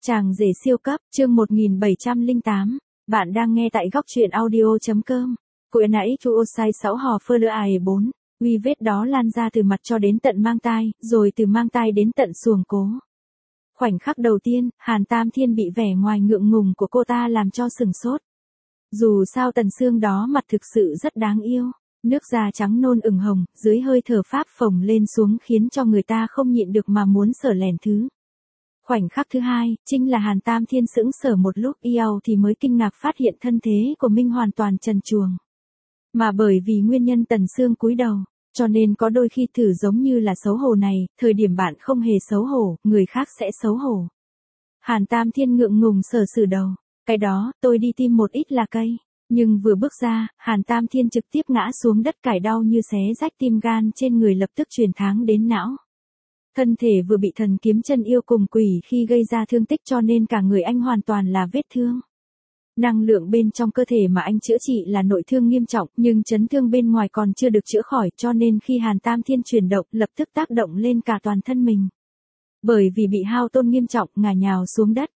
Chàng rể siêu cấp, chương 1708. Bạn đang nghe tại góc truyện audio.com. Cuối nãy chu sai 6 hò phơ lơ ải 4. Uy vết đó lan ra từ mặt cho đến tận mang tai, rồi từ mang tai đến tận xuồng cố. Khoảnh khắc đầu tiên, Hàn Tam Thiên bị vẻ ngoài ngượng ngùng của cô ta làm cho sừng sốt. Dù sao Tần Sương đó mặt thực sự rất đáng yêu. Nước da trắng nôn ửng hồng, dưới hơi thở pháp phồng lên xuống khiến cho người ta không nhịn được mà muốn sờ lèn thứ. Khoảnh khắc thứ hai, chính là Hàn Tam Thiên sững sờ một lúc yêu thì mới kinh ngạc phát hiện thân thế của Minh hoàn toàn trần truồng. Mà bởi vì nguyên nhân Tần Sương cúi đầu, cho nên có đôi khi thử giống như là xấu hổ này, thời điểm bạn không hề xấu hổ, người khác sẽ xấu hổ. Hàn Tam Thiên ngượng ngùng sờ sừ đầu, cái đó, tôi đi tìm một ít là cây. Nhưng vừa bước ra, Hàn Tam Thiên trực tiếp ngã xuống đất cải đau như xé rách tim gan trên người lập tức truyền tháng đến não. Thân thể vừa bị thần kiếm chân yêu cùng quỷ khi gây ra thương tích cho nên cả người anh hoàn toàn là vết thương. Năng lượng bên trong cơ thể mà anh chữa trị là nội thương nghiêm trọng nhưng chấn thương bên ngoài còn chưa được chữa khỏi cho nên khi Hàn Tam Thiên chuyển động lập tức tác động lên cả toàn thân mình. Bởi vì bị hao tôn nghiêm trọng ngả nhào xuống đất.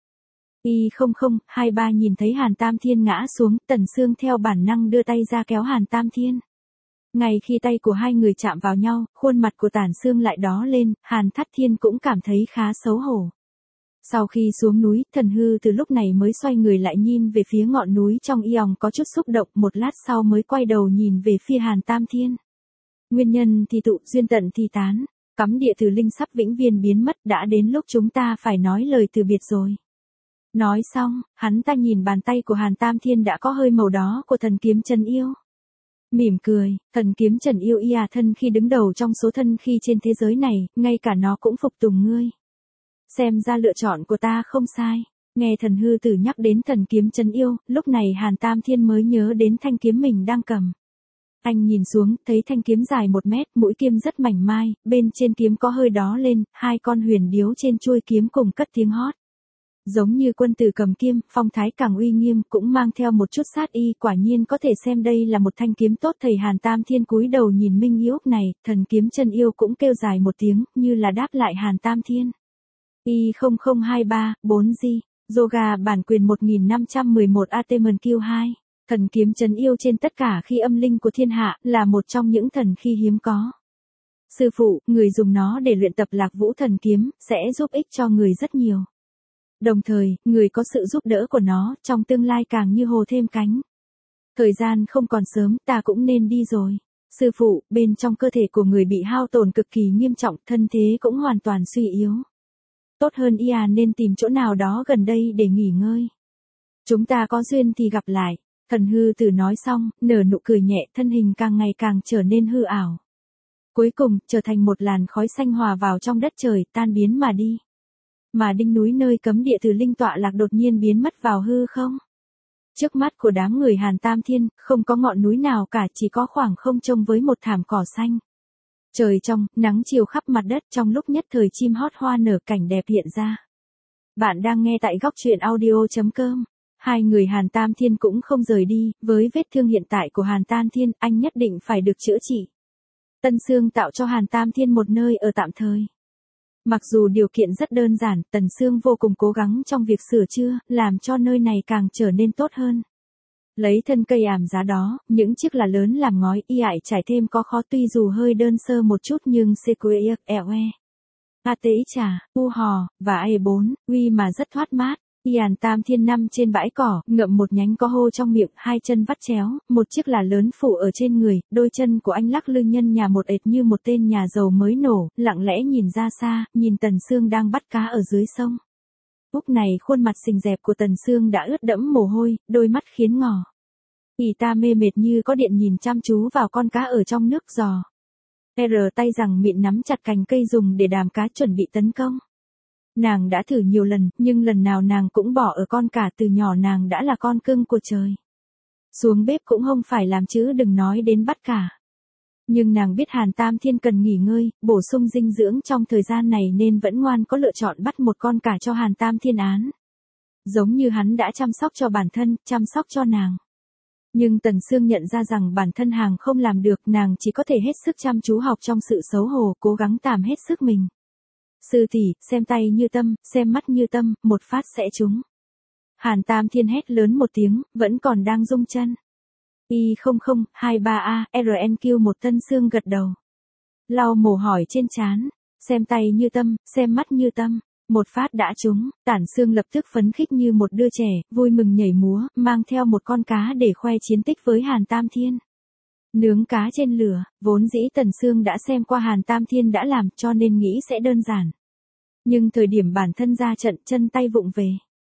Y0023 nhìn thấy Hàn Tam Thiên ngã xuống, Tần Sương theo bản năng đưa tay ra kéo Hàn Tam Thiên. Ngay khi tay của hai người chạm vào nhau, khuôn mặt của Tản Sương lại đỏ lên, Hàn Thắt Thiên cũng cảm thấy khá xấu hổ. Sau khi xuống núi, Thần Hư từ lúc này mới xoay người lại nhìn về phía ngọn núi trong Yòng có chút xúc động, một lát sau mới quay đầu nhìn về phía Hàn Tam Thiên. Nguyên nhân thì tụ, duyên tận thì tán, cấm địa từ linh sắp vĩnh viễn biến mất, đã đến lúc chúng ta phải nói lời từ biệt rồi. Nói xong, hắn ta nhìn bàn tay của Hàn Tam Thiên đã có hơi màu đó của thần kiếm Trần Yêu. Mỉm cười, thần kiếm Trần Yêu thân khi đứng đầu trong số thân khi trên thế giới này, ngay cả nó cũng phục tùng ngươi. Xem ra lựa chọn của ta không sai. Nghe Thần Hư Tử nhắc đến thần kiếm Trần Yêu, lúc này Hàn Tam Thiên mới nhớ đến thanh kiếm mình đang cầm. Anh nhìn xuống, thấy thanh kiếm dài 1 mét, mũi kiếm rất mảnh mai, bên trên kiếm có hơi đó lên, 2 con huyền điếu trên chuôi kiếm cùng cất tiếng hót. Giống như quân tử cầm kiếm, phong thái càng uy nghiêm, cũng mang theo một chút sát y, quả nhiên có thể xem đây là một thanh kiếm tốt. Thầy Hàn Tam Thiên cúi đầu nhìn Minh Yêu này, thần kiếm Chân Yêu cũng kêu dài một tiếng, như là đáp lại Hàn Tam Thiên. Y0023, 4G, Yoga bản quyền 1511 ATMQ2, thần kiếm Trần Yêu trên tất cả khi âm linh của thiên hạ, là một trong những thần khi hiếm có. Sư phụ, người dùng nó để luyện tập Lạc Vũ thần kiếm, sẽ giúp ích cho người rất nhiều. Đồng thời, người có sự giúp đỡ của nó, trong tương lai càng như hồ thêm cánh. Thời gian không còn sớm, ta cũng nên đi rồi. Sư phụ, bên trong cơ thể của người bị hao tổn cực kỳ nghiêm trọng, thân thế cũng hoàn toàn suy yếu. Tốt hơn nên tìm chỗ nào đó gần đây để nghỉ ngơi. Chúng ta có duyên thì gặp lại. Thần Hư Tử nói xong, nở nụ cười nhẹ, thân hình càng ngày càng trở nên hư ảo. Cuối cùng, trở thành một làn khói xanh hòa vào trong đất trời, tan biến mà đi. Mà đỉnh núi nơi cấm địa từ linh tọa lạc đột nhiên biến mất vào hư không. Trước mắt của đám người Hàn Tam Thiên, không có ngọn núi nào cả, chỉ có khoảng không trông với một thảm cỏ xanh. Trời trong, nắng chiều khắp mặt đất, trong lúc nhất thời chim hót hoa nở, cảnh đẹp hiện ra. Bạn đang nghe tại góc truyện audio.com. Hai người Hàn Tam Thiên cũng không rời đi, với vết thương hiện tại của Hàn Tam Thiên, anh nhất định phải được chữa trị. Tân Sương tạo cho Hàn Tam Thiên một nơi ở tạm thời. Mặc dù điều kiện rất đơn giản, Tần Sương vô cùng cố gắng trong việc sửa chữa, làm cho nơi này càng trở nên tốt hơn. Lấy thân cây ảm giá đó, những chiếc là lớn làm ngói, trải thêm có khó tuy dù hơi đơn sơ một chút nhưng CQE, ATX, U-hò, và E4, uy mà rất thoát mát. Hàn Tam Thiên nằm trên bãi cỏ, ngậm một nhánh có hô trong miệng, 2 chân vắt chéo, một chiếc là lớn phủ ở trên người, đôi chân của anh lắc lư nhân nhà một ệt như một tên nhà giàu mới nổ, lặng lẽ nhìn ra xa, nhìn Tần Sương đang bắt cá ở dưới sông. Lúc này khuôn mặt xinh đẹp của Tần Sương đã ướt đẫm mồ hôi, đôi mắt khiến ngỏ. Ta mê mệt như có điện nhìn chăm chú vào con cá ở trong nước giò. Tay rằng mịn nắm chặt cành cây dùng để đàm cá chuẩn bị tấn công. Nàng đã thử nhiều lần, nhưng lần nào nàng cũng bỏ ở con cả, từ nhỏ nàng đã là con cưng của trời. Xuống bếp cũng không phải làm chứ đừng nói đến bắt cả. Nhưng nàng biết Hàn Tam Thiên cần nghỉ ngơi, bổ sung dinh dưỡng trong thời gian này nên vẫn ngoan có lựa chọn bắt một con cả cho Hàn Tam Thiên án. Giống như hắn đã chăm sóc cho bản thân, chăm sóc cho nàng. Nhưng Tần Sương nhận ra rằng bản thân hàng không làm được, nàng chỉ có thể hết sức chăm chú học trong sự xấu hổ, cố gắng tạm hết sức mình. Sư tỷ, xem tay như tâm, xem mắt như tâm, một phát sẽ trúng. Hàn Tam Thiên hét lớn một tiếng, vẫn còn đang rung chân. Y0023A, RNQ một Tân Sương gật đầu. Lau mồ hôi trên trán, xem tay như tâm, xem mắt như tâm. Một phát đã trúng, Tản Sương lập tức phấn khích như một đứa trẻ, vui mừng nhảy múa, mang theo một con cá để khoe chiến tích với Hàn Tam Thiên. Nướng cá trên lửa, vốn dĩ Tần Sương đã xem qua Hàn Tam Thiên đã làm cho nên nghĩ sẽ đơn giản. Nhưng thời điểm bản thân ra trận chân tay vụng về.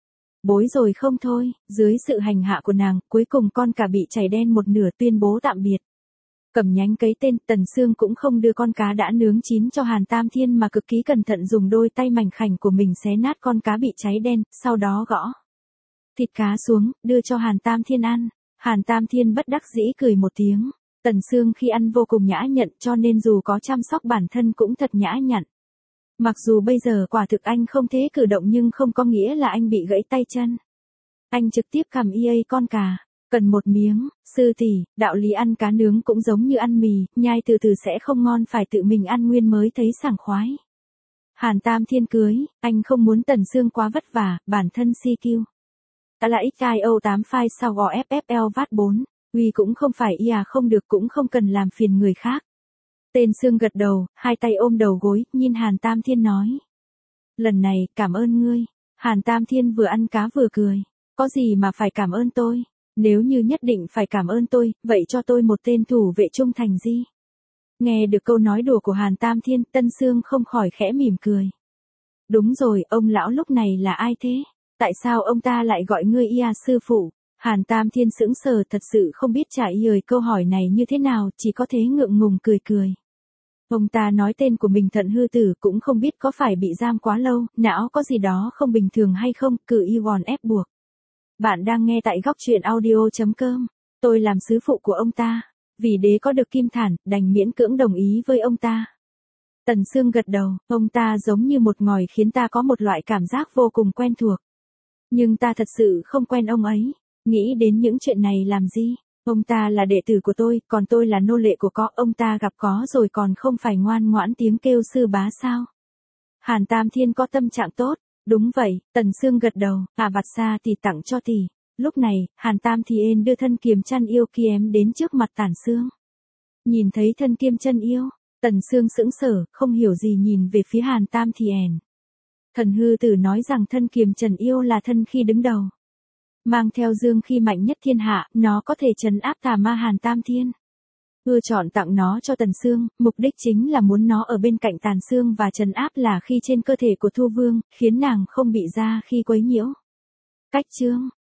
Bối rồi không thôi, dưới sự hành hạ của nàng, cuối cùng con cá bị chảy đen một nửa tuyên bố tạm biệt. Cầm nhánh cấy tên, Tần Sương cũng không đưa con cá đã nướng chín cho Hàn Tam Thiên mà cực kỳ cẩn thận dùng đôi tay mảnh khảnh của mình xé nát con cá bị cháy đen, sau đó gõ thịt cá xuống, đưa cho Hàn Tam Thiên ăn. Hàn Tam Thiên bất đắc dĩ cười một tiếng. Tần Sương khi ăn vô cùng nhã nhặn cho nên dù có chăm sóc bản thân cũng thật nhã nhặn. Mặc dù bây giờ quả thực anh không thế cử động nhưng không có nghĩa là anh bị gãy tay chân. Anh trực tiếp cầm con cá. Cần một miếng, sư tỷ, đạo lý ăn cá nướng cũng giống như ăn mì, nhai từ từ sẽ không ngon phải tự mình ăn nguyên mới thấy sảng khoái. Hàn Tam Thiên cưới, anh không muốn Tần Sương quá vất vả, bản thân CQ. Ta là XIO 8 file sau gò FFL vát 4, Uy cũng không phải không được cũng không cần làm phiền người khác. Tên Sương gật đầu, hai tay ôm đầu gối, nhìn Hàn Tam Thiên nói. Lần này, cảm ơn ngươi. Hàn Tam Thiên vừa ăn cá vừa cười. Có gì mà phải cảm ơn tôi? Nếu như nhất định phải cảm ơn tôi, vậy cho tôi một tên thủ vệ trung thành gì? Nghe được câu nói đùa của Hàn Tam Thiên, Tân Sương không khỏi khẽ mỉm cười. Đúng rồi, ông lão lúc này là ai thế? Tại sao ông ta lại gọi ngươi sư phụ? Hàn Tam Thiên sững sờ thật sự không biết trả lời câu hỏi này như thế nào, chỉ có thế ngượng ngùng cười cười. Ông ta nói tên của mình Thận Hư Tử cũng không biết có phải bị giam quá lâu, não có gì đó không bình thường hay không, cử Iwon ép buộc. Bạn đang nghe tại góc truyện audio.com. Tôi làm sứ phụ của ông ta. Vì đế có được kim thản, đành miễn cưỡng đồng ý với ông ta. Tần Sương gật đầu, ông ta giống như một ngòi khiến ta có một loại cảm giác vô cùng quen thuộc. Nhưng ta thật sự không quen ông ấy. Nghĩ đến những chuyện này làm gì? Ông ta là đệ tử của tôi, còn tôi là nô lệ của có. Ông ta gặp có rồi còn không phải ngoan ngoãn tiếng kêu sư bá sao? Hàn Tam Thiên có tâm trạng tốt. Đúng vậy, Tần Sương gật đầu, vặt xa thì tặng cho tỷ. Lúc này, Hàn Tam Thiên đưa thân kiềm chăn yêu kiếm đến trước mặt Tản Sương. Nhìn thấy thân kiêm chân yêu, Tần Sương sững sờ, không hiểu gì nhìn về phía Hàn Tam Thiên. Thần Hư Tử nói rằng thân kiềm trần yêu là thân khi đứng đầu. Mang theo dương khi mạnh nhất thiên hạ, nó có thể trấn áp tà ma Hàn Tam Thiên. Chọn tặng nó cho Tần Sương, mục đích chính là muốn nó ở bên cạnh Tàn Sương và trấn áp là khi trên cơ thể của Thu Vương, khiến nàng không bị ra khi quấy nhiễu. Cách chương